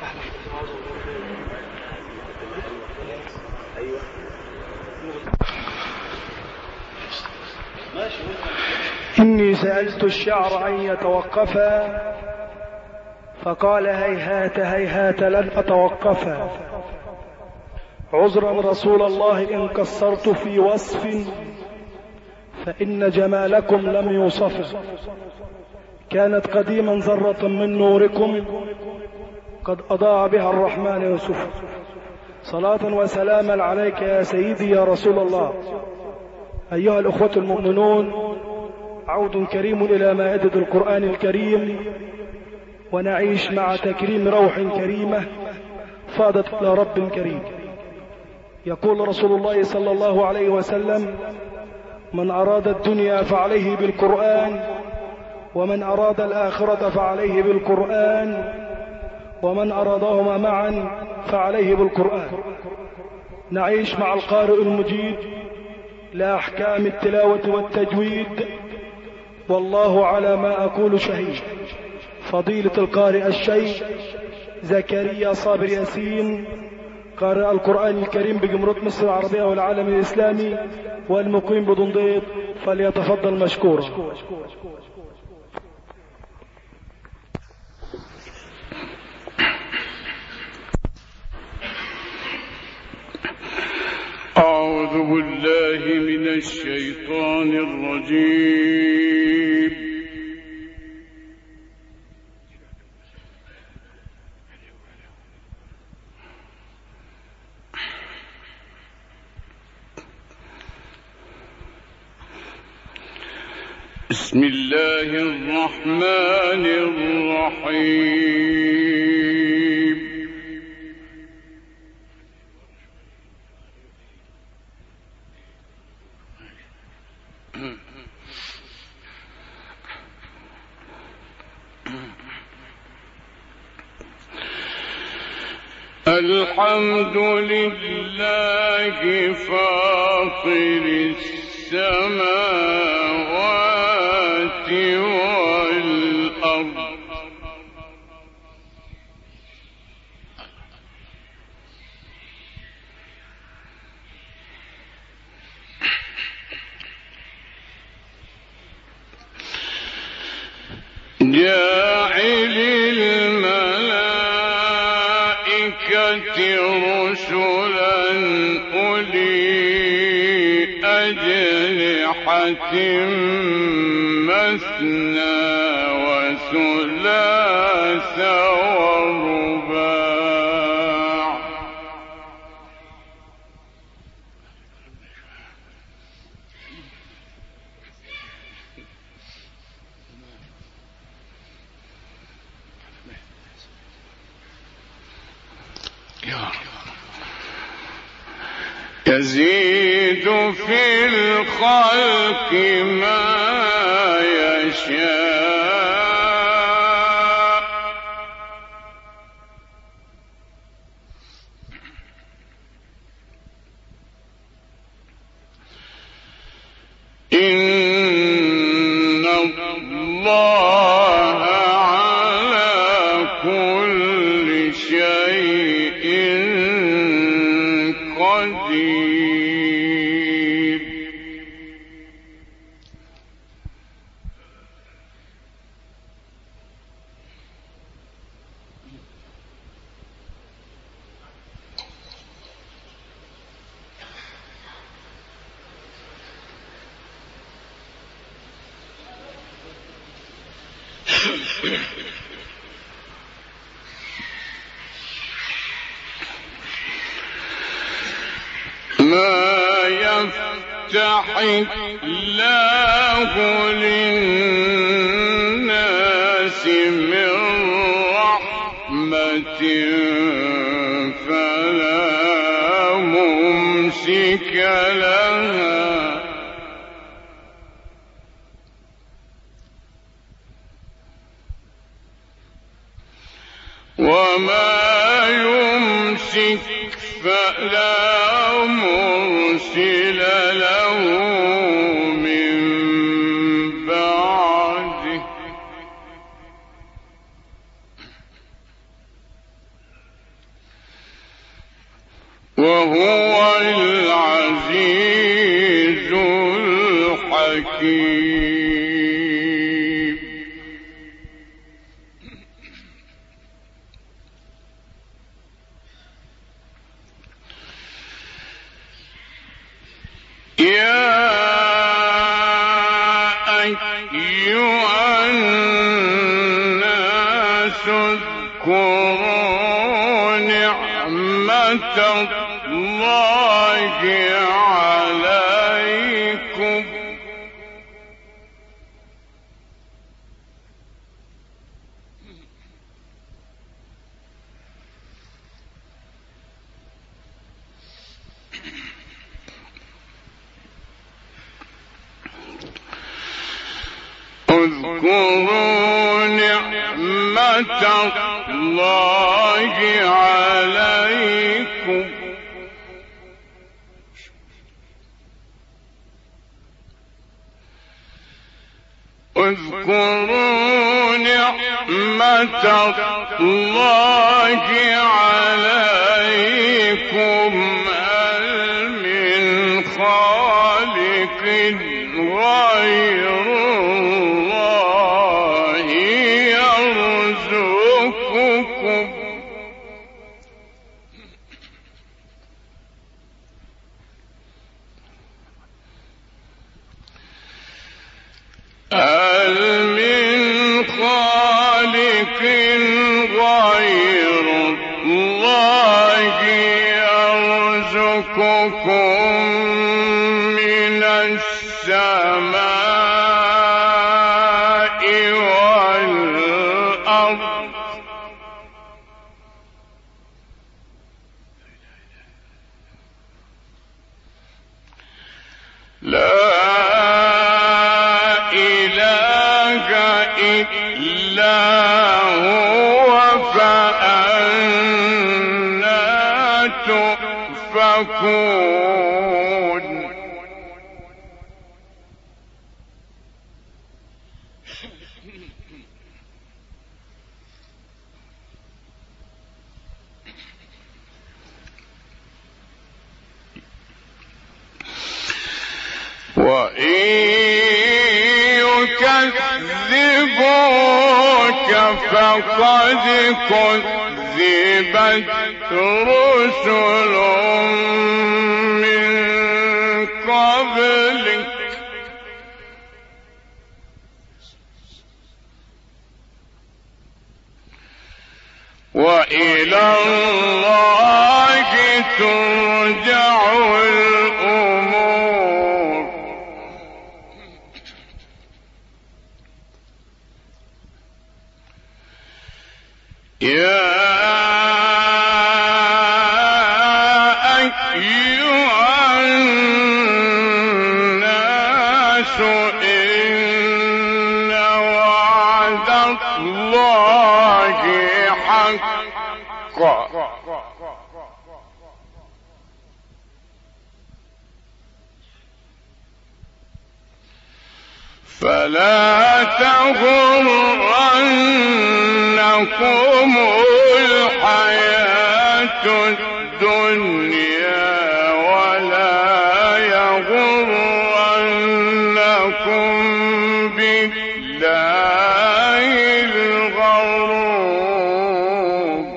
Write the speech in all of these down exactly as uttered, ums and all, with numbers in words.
إني سألت الشعر أن يتوقفا فقال هيهات هيهات لن أتوقفا، عذرا رسول الله إن قصرت في وصف فإن جمالكم لم يوصف، كانت قديما ذرة من نوركم قد أضاع بها الرحمن يوسف. صلاة وسلاما عليك يا سيدي يا رسول الله. أيها الأخوة المؤمنون، عود كريم إلى مائدة القرآن الكريم، ونعيش مع تكريم روح كريمة فاضت إلى رب كريم. يقول رسول الله صلى الله عليه وسلم: من أراد الدنيا فعليه بالقرآن، ومن أراد الآخرة فعليه بالقرآن، ومن أرادهما معا فعليه بالقرآن. نعيش مع القارئ المجيد لأحكام التلاوة والتجويد، والله على ما أقول شهيد. فضيلة القارئ الشيخ زكريا صابر ياسين، قارئ القرآن الكريم بجمهورية مصر العربية والعالم الإسلامي والمقيم بدنديط، فليتفضل مشكورا. أعوذ بالله من الشيطان الرجيم. بسم الله الرحمن الرحيم. الحمد لله فاطر السماوات والأرض، جاعل الملائكة رسلا أولي أجنحة مثنى وثلاث ورباع، يزيد في الخلق ما يشاء، إن الله على كل شيء قدير. ما يفتح الله للناس من رحمة فلا ممسك لها، وما يمسك فلا مرسل له من بعده. وهو العزيز الحكيم. يا أيها الناس اذكروا نعمة الله عليكم اذكروا نعمة الله عليكم اذكروا نعمة الله عليكم هل من خالق غير الله يرزقكم هل من خالق غير الله يرزقكم من السماء والأرض لا إله إلا هو فأنى تؤفكون. وإن يكذبوك فقد كذبت رسل من قبلك وإلى الله ترجع الأمور. يا أيها الناس إن وعد الله حق فلا تغرنكم الحياة الدنيا ولا يغرنكم بالله الغرور.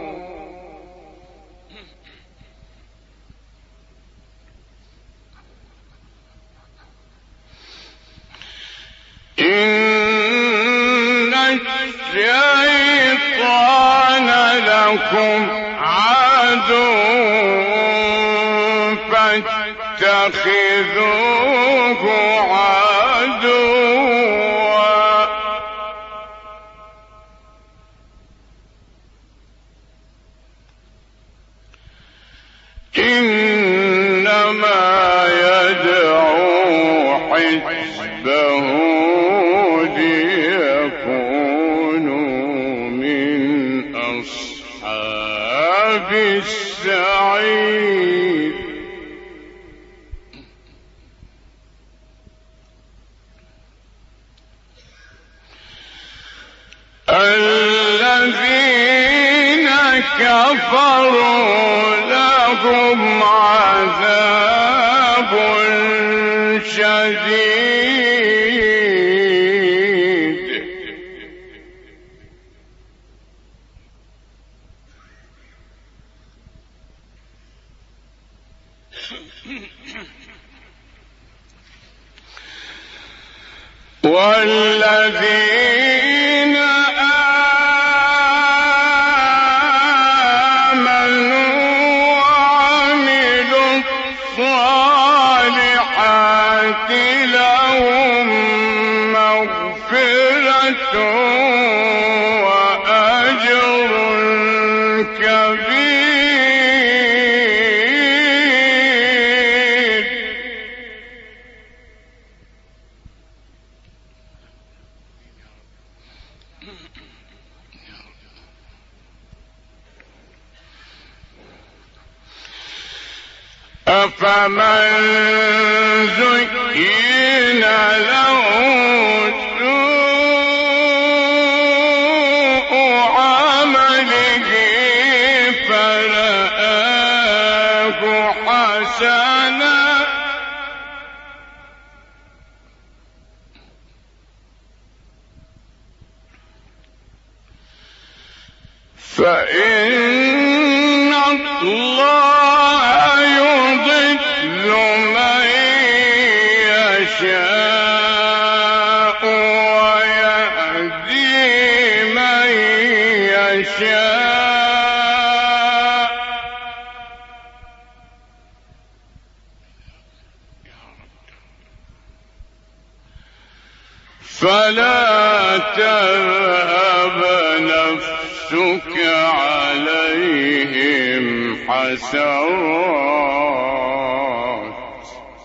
إن الشيطان لكم عدو فاتخذوه عدوا إنما يدعو حزبه ليكونوا من أصحاب السعير. الذين كفروا لهم لهم عذاب شديد والذين آمنوا وعملوا الصالحات لهم مغفرة وأجر كبير. أفمن زين له سوء عمله فرآه حسنا فإن الله يضل من يشاء ويهدي من يشاء فلا تذهب نفسك عليهم حسرات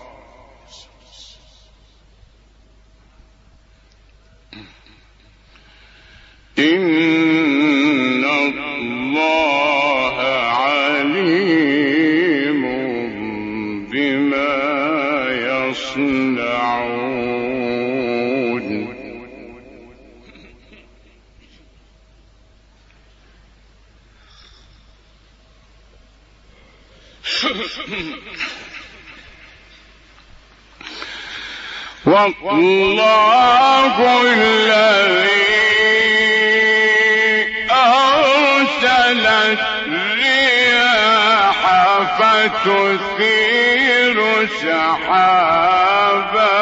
إن الله عليم بما يصنعون. والله الذي أرسل الرياح فتثير سحابا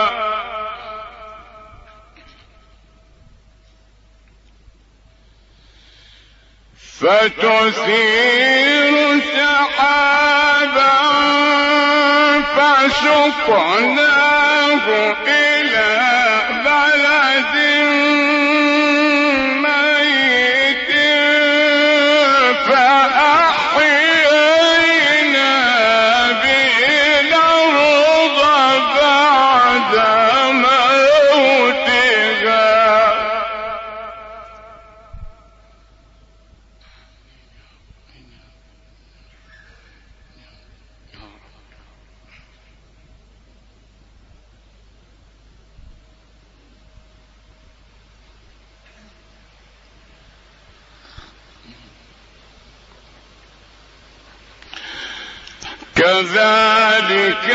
فتثير سحابا فسقناه إلى بلد ميت فأحيينا به الأرض بعد موتها كذلك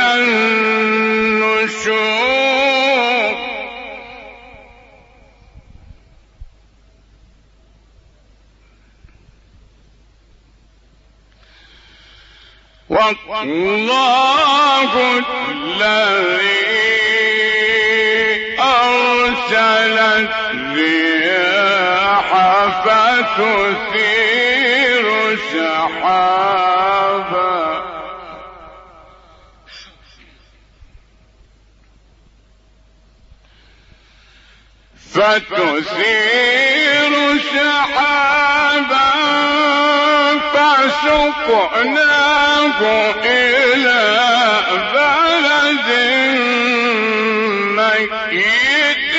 النشور. والله الذي أرسل الرياح فتثير سحابا فتثير سحابا فسقناه إلى بلد ميت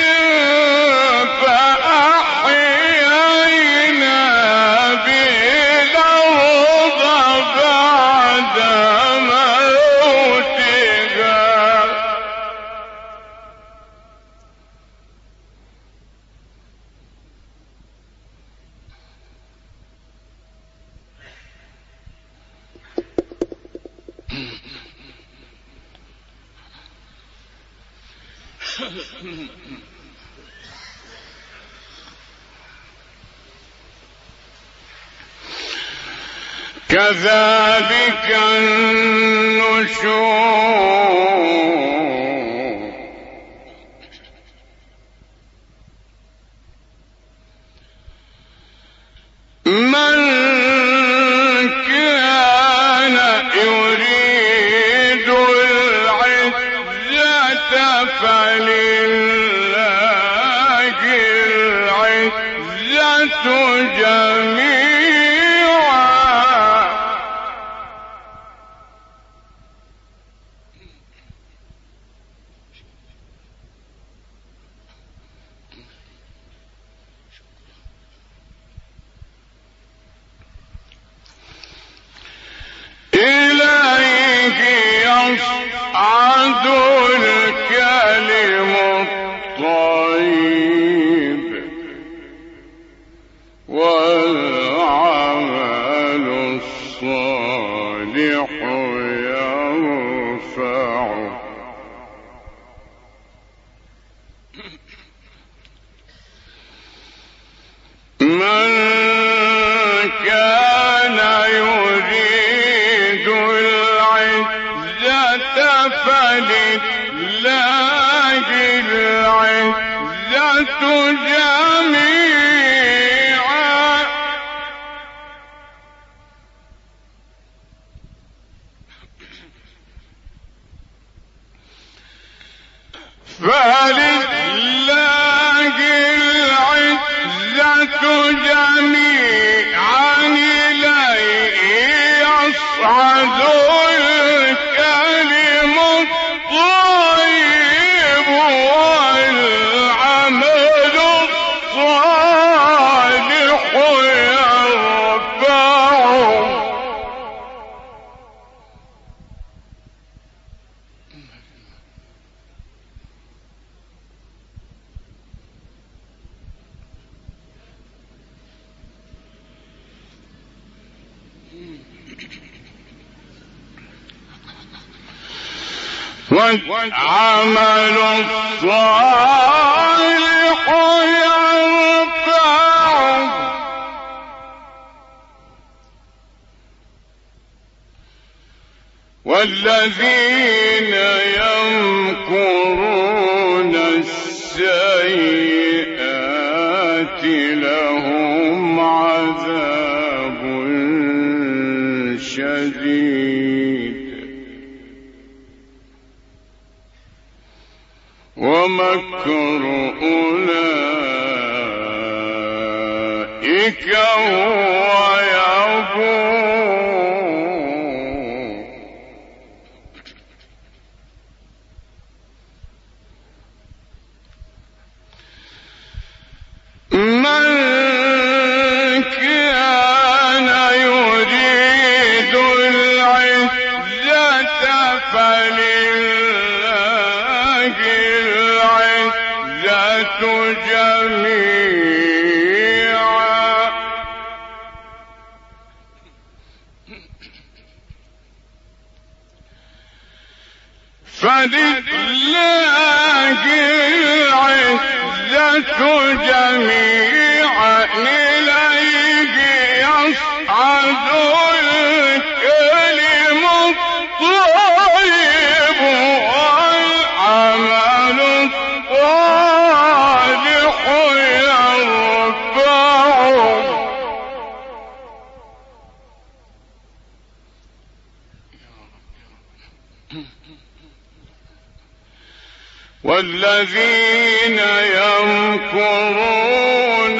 فأحيينا به الأرض بعد موتها كذلك النشور من كان يريد العزة فلله العزة جميعا إليه يصعد الكلم الطيب والعمل الصالح يرفعه من كان يريد العزة فلله العزة جميعا فلله العزة جميعا إليه يصعد الكلم الطيب والعمل الصالح يرفعه والعمل الصالح يرفعه والذين يمكرون السيئات لهم عذاب شديد ومكر أولئك هو يبور من كان يريد العزة فلله العزة جميعا فلله العزة جميعا إليه يصعد الكلم الطيب والعمل الصالح يرفعه والذين يمكرون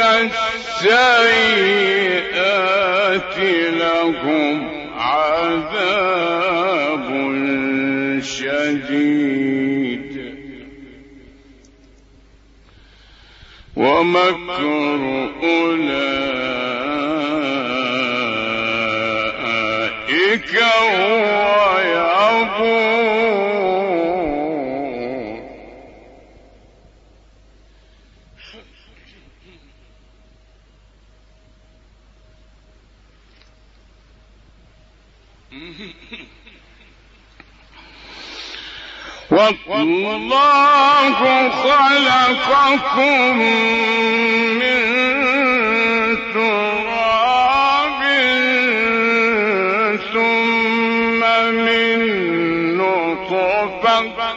السيئات لهم عذاب شديد ومكر أولئك هو يبور والله خلقكم من تراب جوفك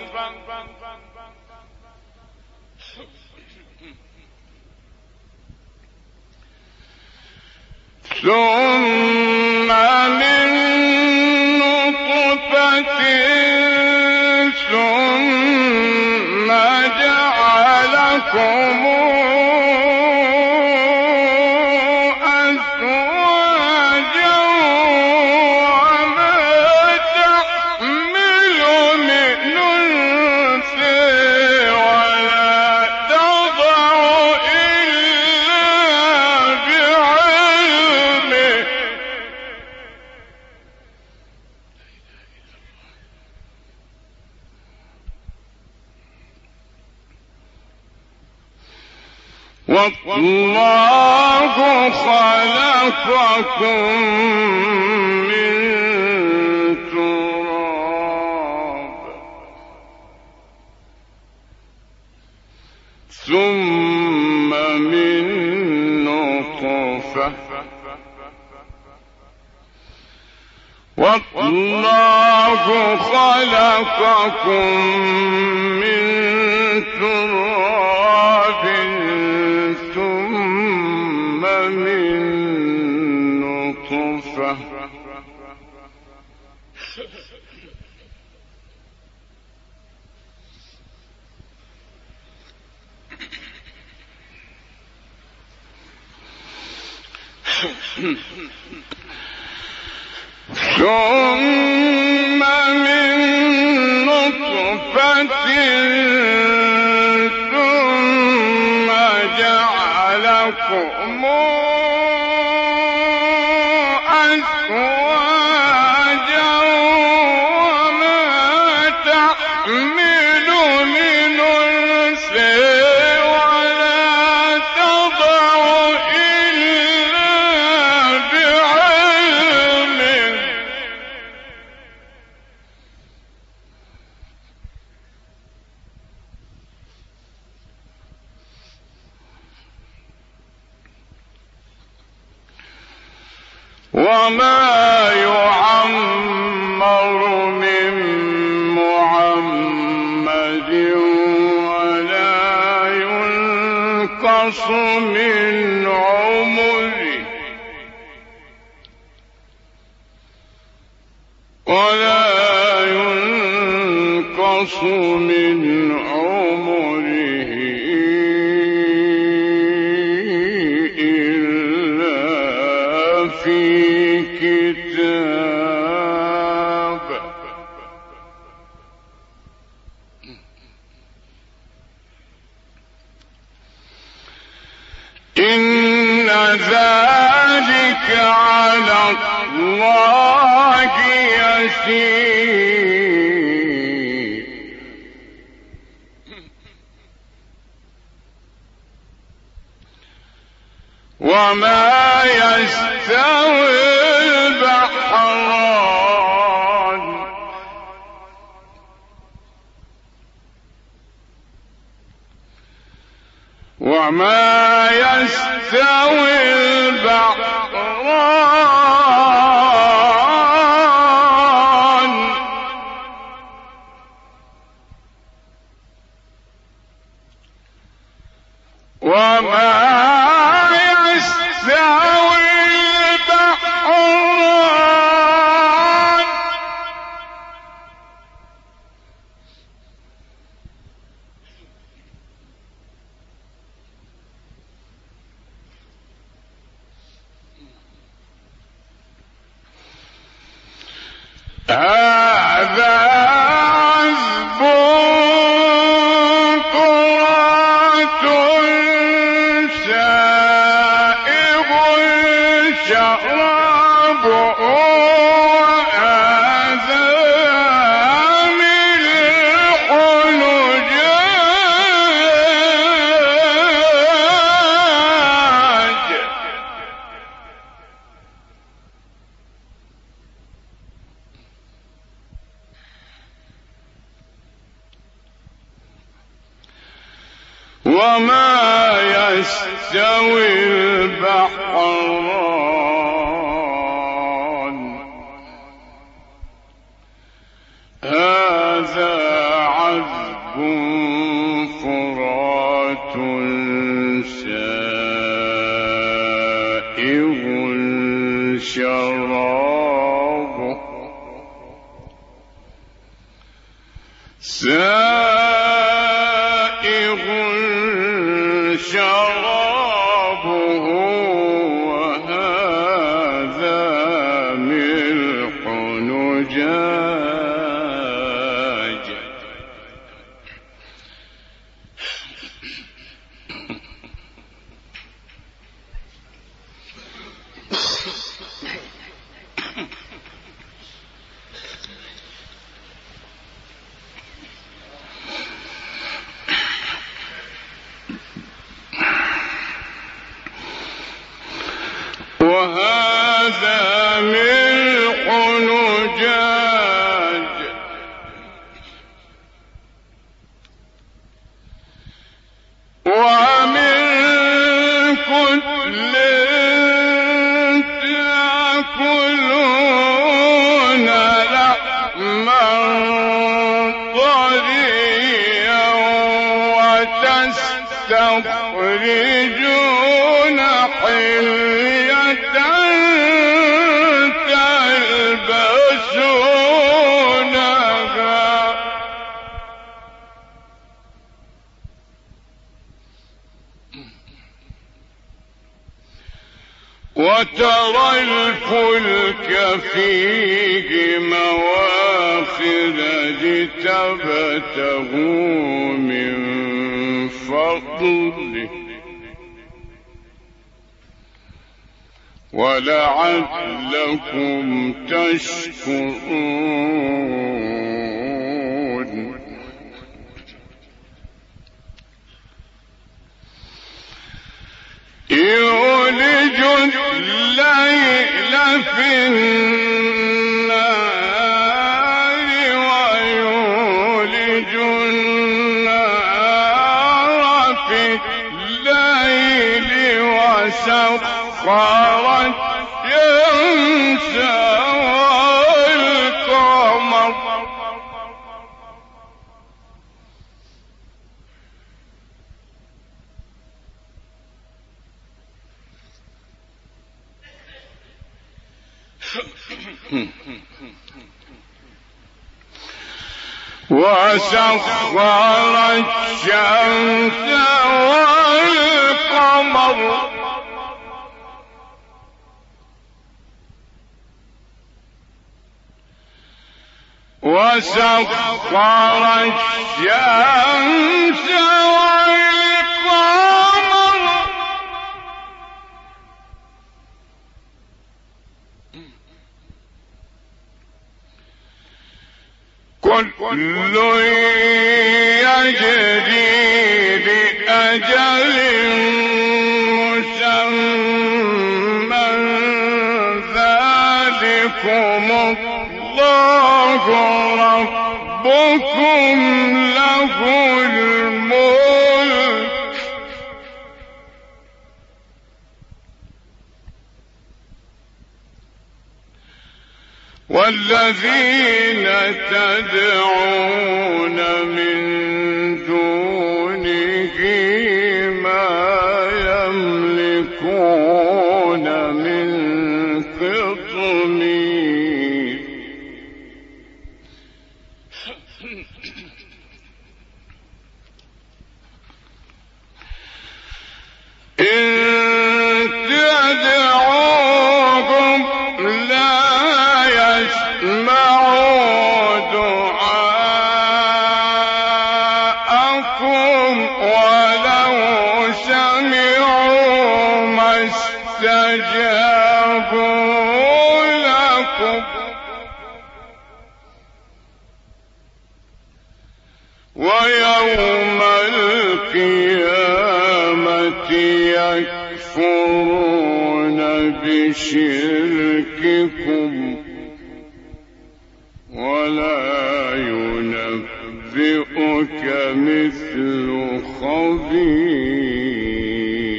ثم من نطفة ثم جعلكم أزواجا وما تحمل من أنثى ولا تضع إلا بعلمه والله خلقكم من تراب ثم من نطفة والله خلقكم من تراب ثم من نطفة ثم من نطفة ثم جعلكم أزواجا وما تحمل من أنثى ولا تضع إلا بعلمه وما يعمر من معمد ولا ينقص من عمره ولا ينقص من عمره إلا في كتاب إن ذلك على الله يسير وما يستوي البحران وما يستوي البحران وما يستوي البحران هذا عذب فرات سائغ شرابه وهذا ملح أجاج وما يستوي البحران هذا شرابه سائغ شرابه وهذا ملح نجاج وهذا ملح نجاج ومن كل تأكلون لحما طريا وتستخرجون حلية تلبسونها وترى الفلك فيه مواخر لتبتغوا من فضله ولعلكم تشكرون يولج الليل في النهار ويولج النهار في الليل وسخر الشمس والقمر وسخر الشمس والقمر وسخر الشمس والقمر كل يجري لأجل مسمى ذلكم الله ربكم له الملك والذين تدعون من دونه ما يملكون من قطمير إن تدعوهم لا يسمعوا دعاءكم ولو سمعوا ما استجابوا لكم ويوم القيامة يكفرون بشرككم ولا ينبئك مثل خبير.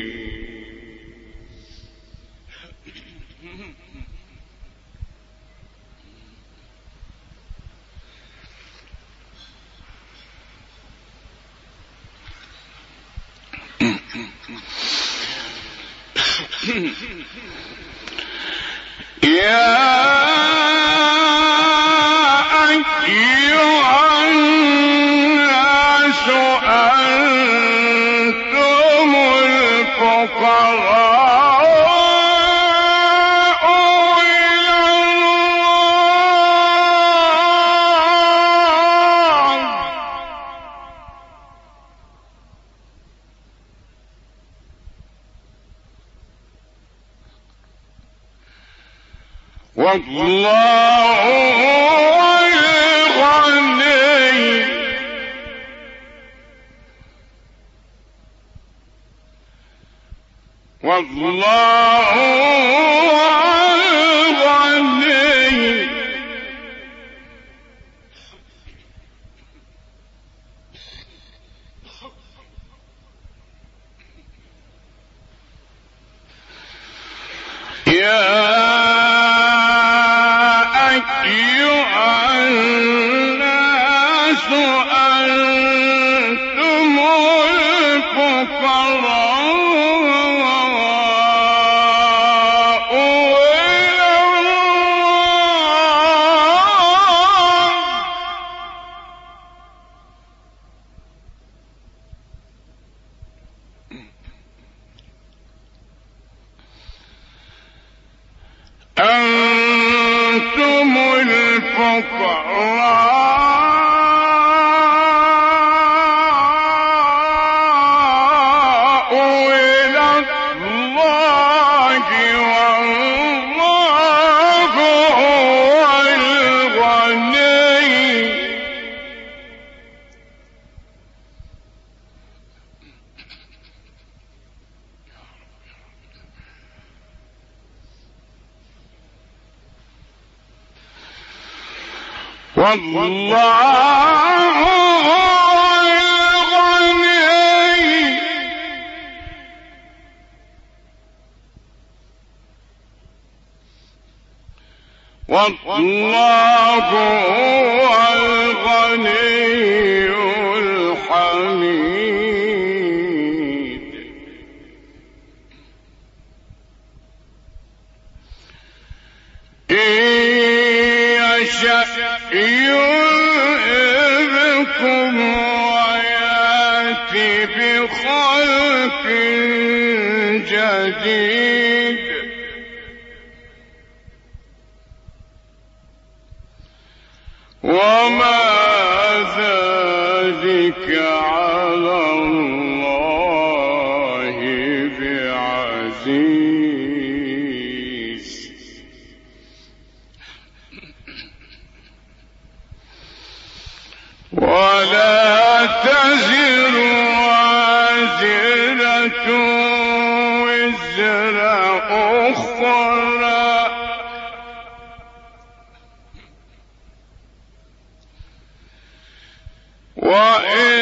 والله هو الغني الحميد. إن يشأ يذهبكم ويأتي بخلق جديد وما ذلك على الله بعزيز. ولا تزر وازرة وزر أخرى وإن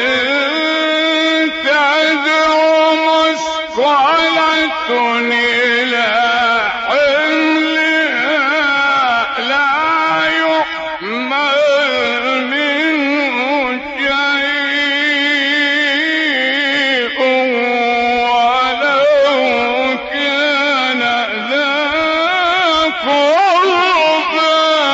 تدع مثقلة إلى حملها لا يحمل منه شيء ولو كان ذا قربى.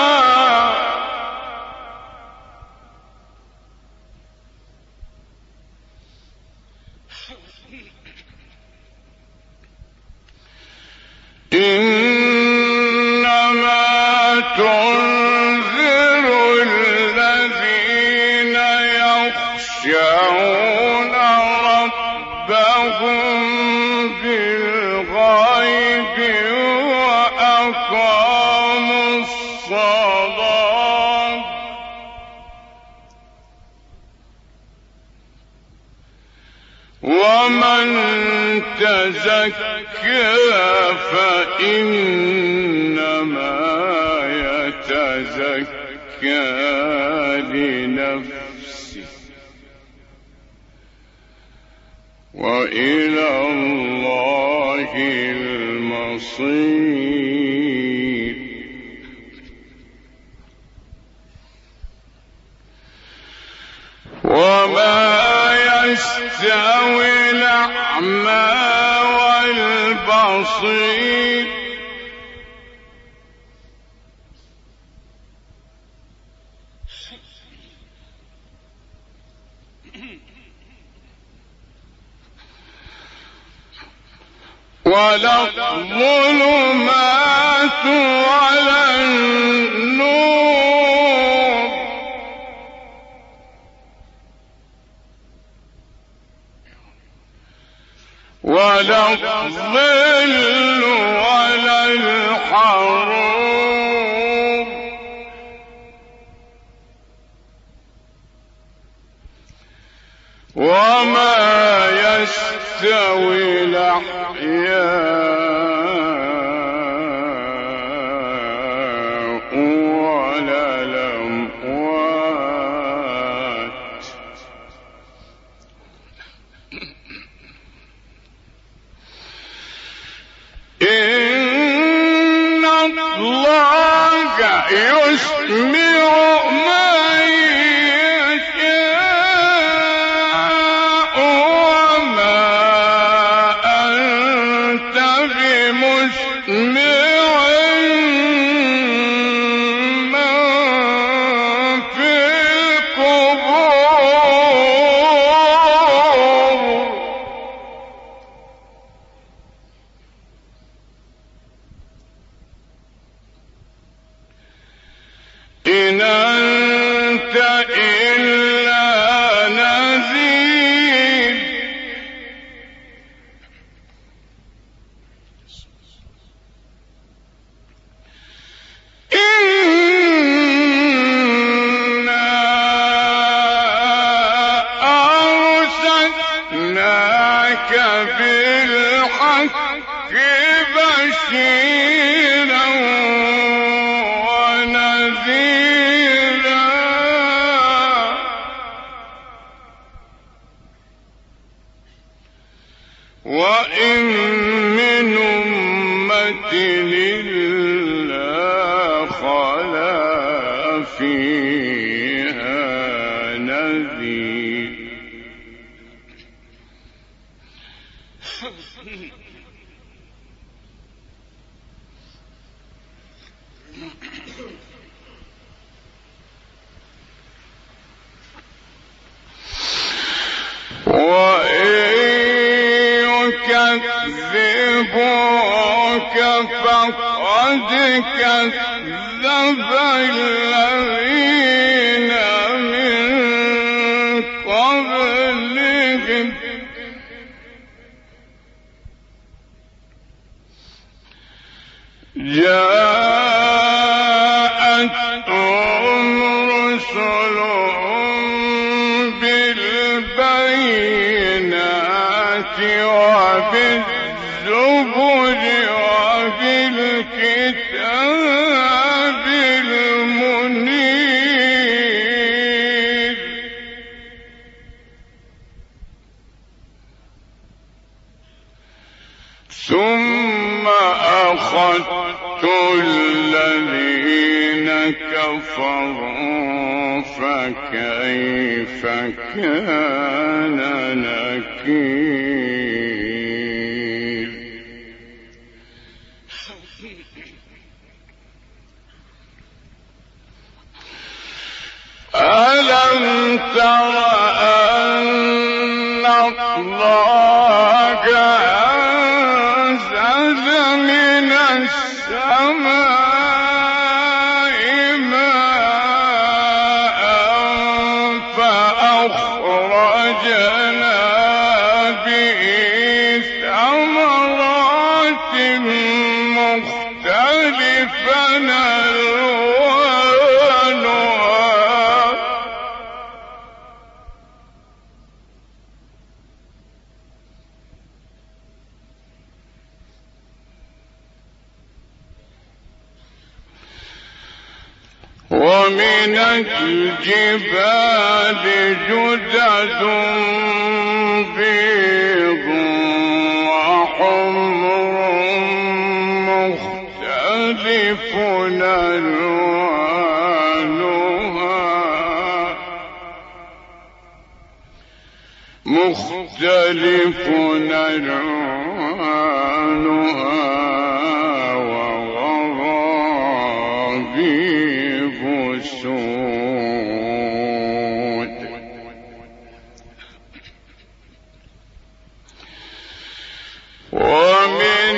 إنما تنذر الذين يخشون ربهم بالغيب وأقاموا الصلاة ومن تزكى فإنما يتزكى لنفسه وإلى الله المصير. وما يستوي الأعمى والبصير ولا الظلمات ولا النور ولا الظل ولا الحرور وما يستوي الأحياء ولا الأموات إن الله يسمع من يشاء وما أنت بمسمع من في القبور إن أنت إلا نذير إنا أرسلناك بالحق بشيرا ونذيرا وإن من أمة إلا خلا فيها نذير وإن يكذبوك فقد كذب الذين من قبلهم جاءتهم رسلهم بالبينات وبالزبر وبالكتاب المنير ثم أخذت الذين كفروا فكيف كان نكير ألم تر أن الله أنزل من السماء ماء فأخرجنا به ثمرات مختلفا ألوانها ومن الجبال جدد بيض وحمر مختلف ألوانها مختلف ألوانها وغرابيب سود ومن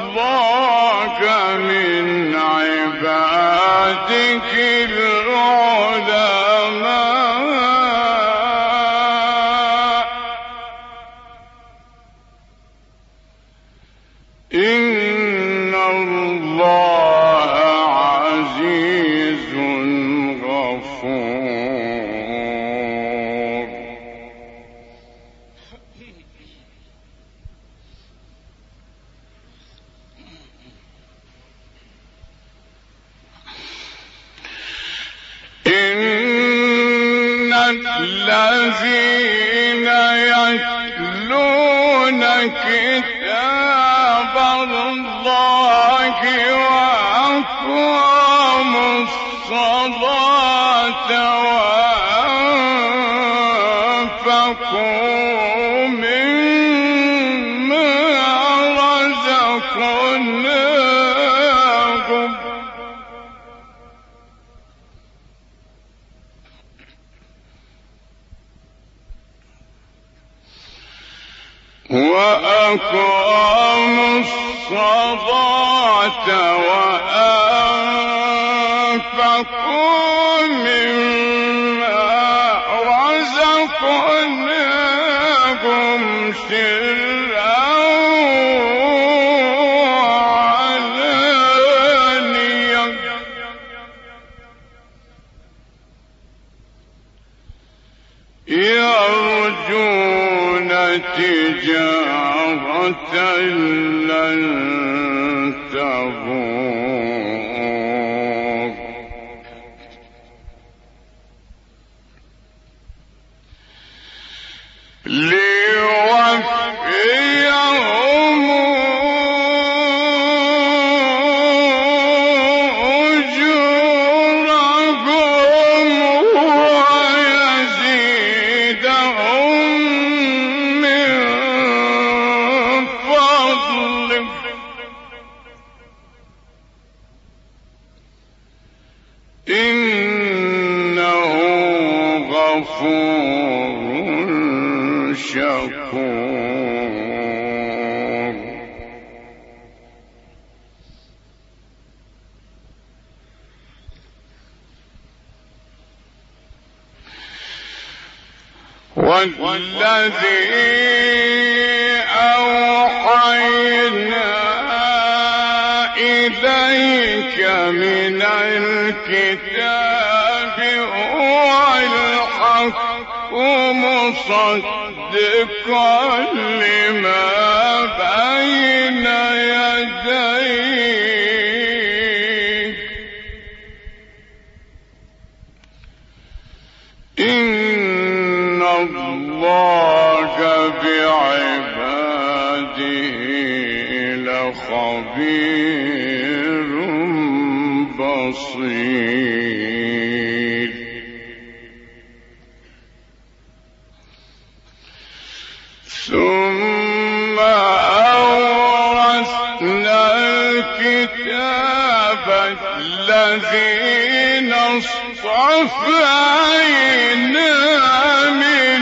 الله من عبادك العلماء إن الله عزيز غفور. إن الذين يتلون كتاب الله وأقاموا الصلاة وأنفقوا مما رزقناهم وأقاموا الصلاة وأنفقوا مما رزقناهم سرا وعلانية يرجون تجارة لن تبور ليوفيهم أجورهم ويزيدهم من فضله إنه غفور شكور. والذي أوحينا إليك من الكتاب هو الحق مصدقا لما بين يديه إن الله بعباده لخبير بصير. ثم أورثنا الكتاب الذين اصطفينا من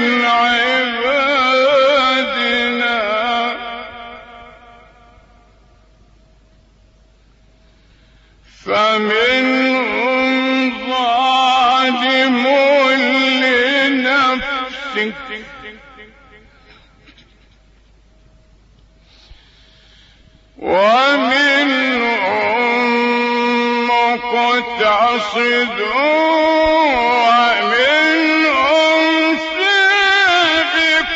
عبادنا فمنهم ظالم لنفسه ومنهم مقتصد ومنهم سابق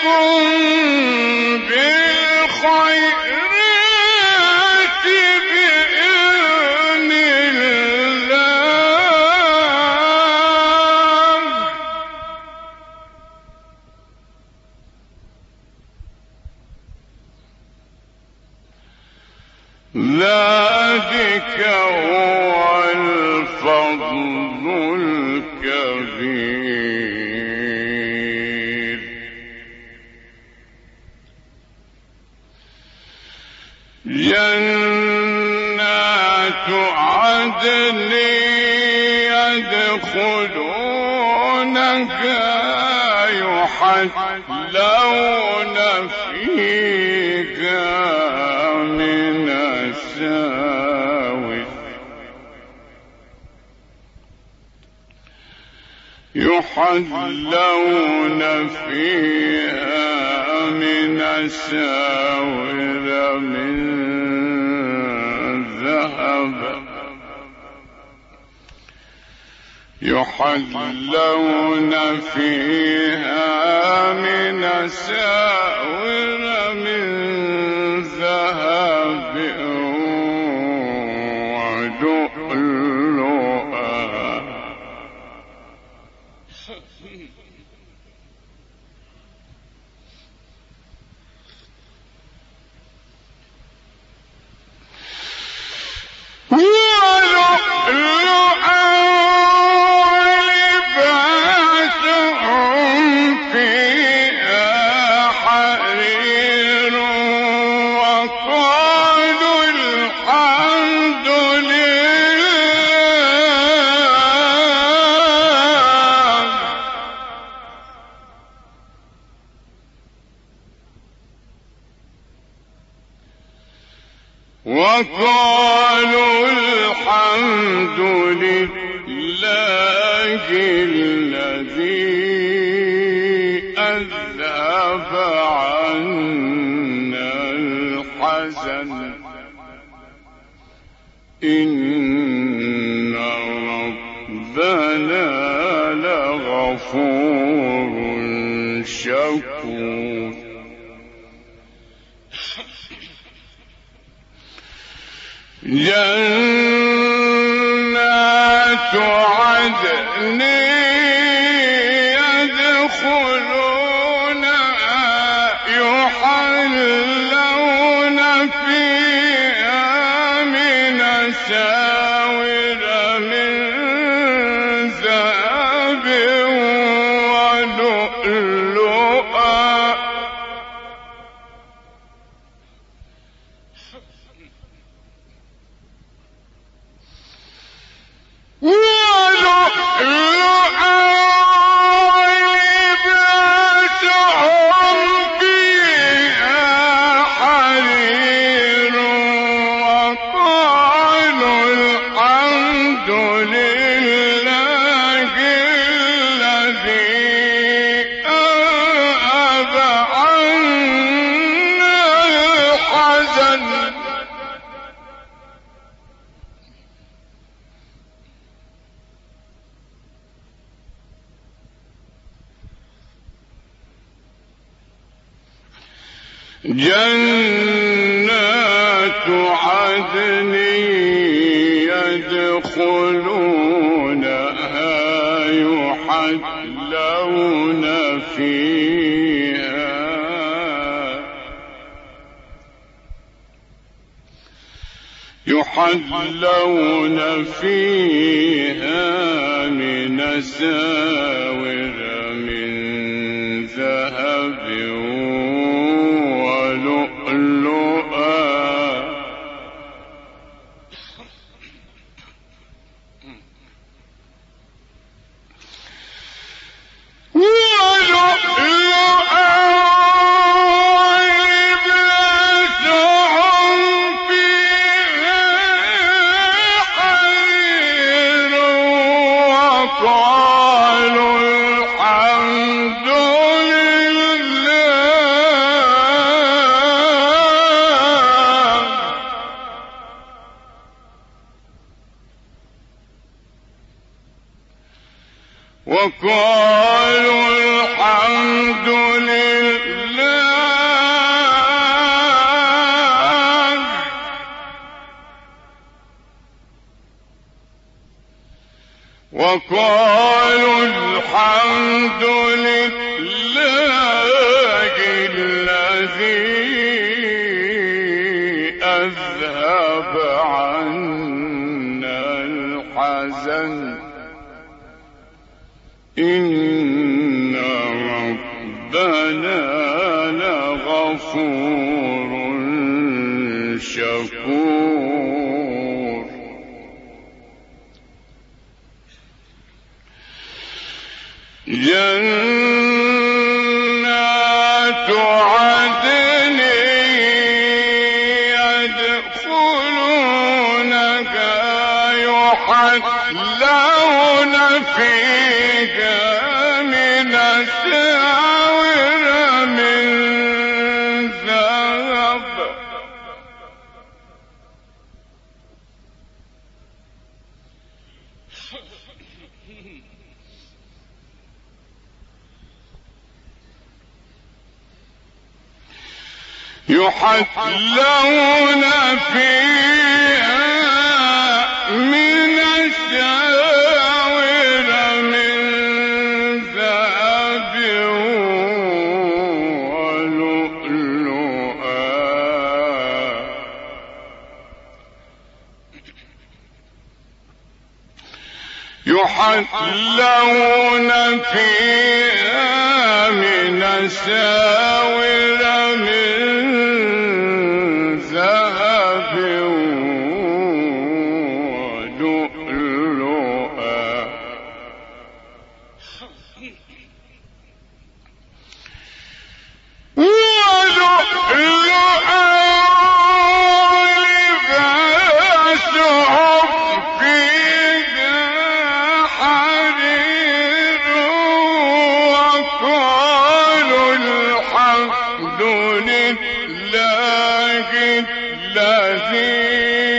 بالخيرات بإذن الله ذلك هو الفضل الكبير. جنات عدن يدخلونها يحلون فيها من يحلون فيها من أساور من ذهب يحلون فيها من أساور من ذهب ولؤلؤا وقالوا الحمد لله الذي أذهب عنا الحزن إن ربنا لغفور شكور جنات عدن يدخلونها يحلون فيها من أساور من ذهب ولؤلؤا جنات عدن يدخلونها يحلون فيها يحلون فيها من أساور من ذهب وقالوا الحمد لله وقالوا الحمد لله الذي أذهب عنا الحزن إن ربنا لغفور شكور جنات عدن يدخلونها يحلون فيها أساور من ذهب يحلون فيها من أساور من ذهب ولؤلؤا يحلون فيها من أساور من ذهب ولؤلؤا ولؤلؤا لباسهم فيها حرير وقالوا الحمد لله الذي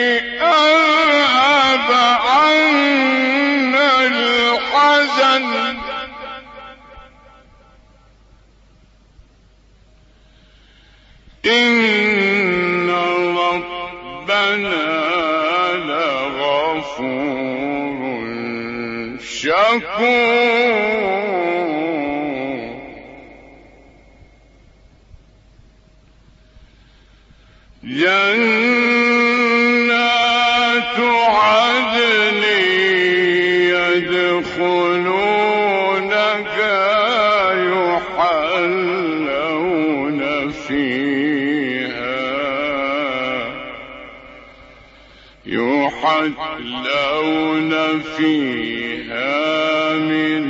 أذهب عنا الحزن إن ربنا لغفور شكور جنات عدن يدخلونها يحلون فيها يحلون فيها من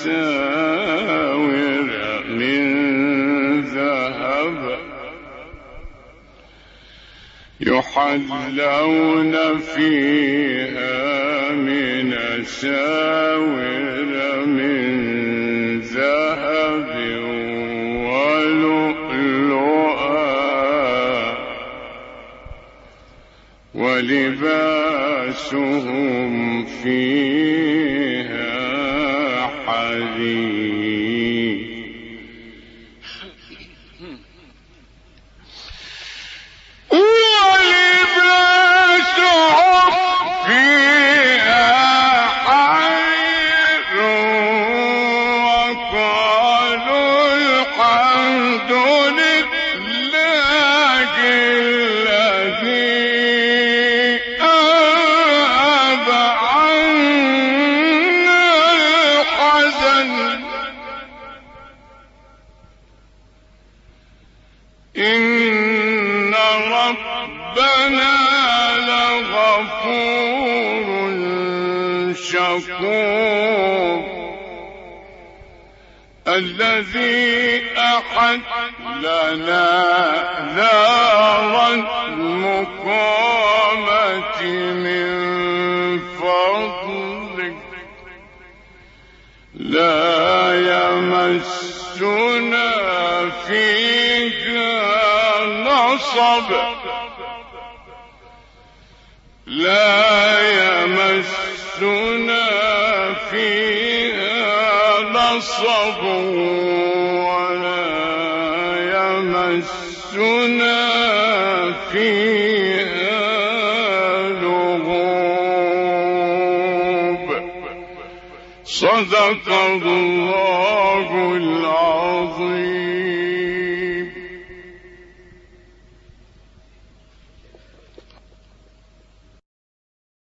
أساور من ذهب يحلون فيها من أساور من ذهب ولؤلؤا ولباسهم فيها حرير إن ربنا لغفور شكور الذي أحلنا دار المقامة من فضلك لا يمسنا فيها نصب لا يمسنا فيها نصب ولا يمسنا فيها لغوب صدق الله العظيم.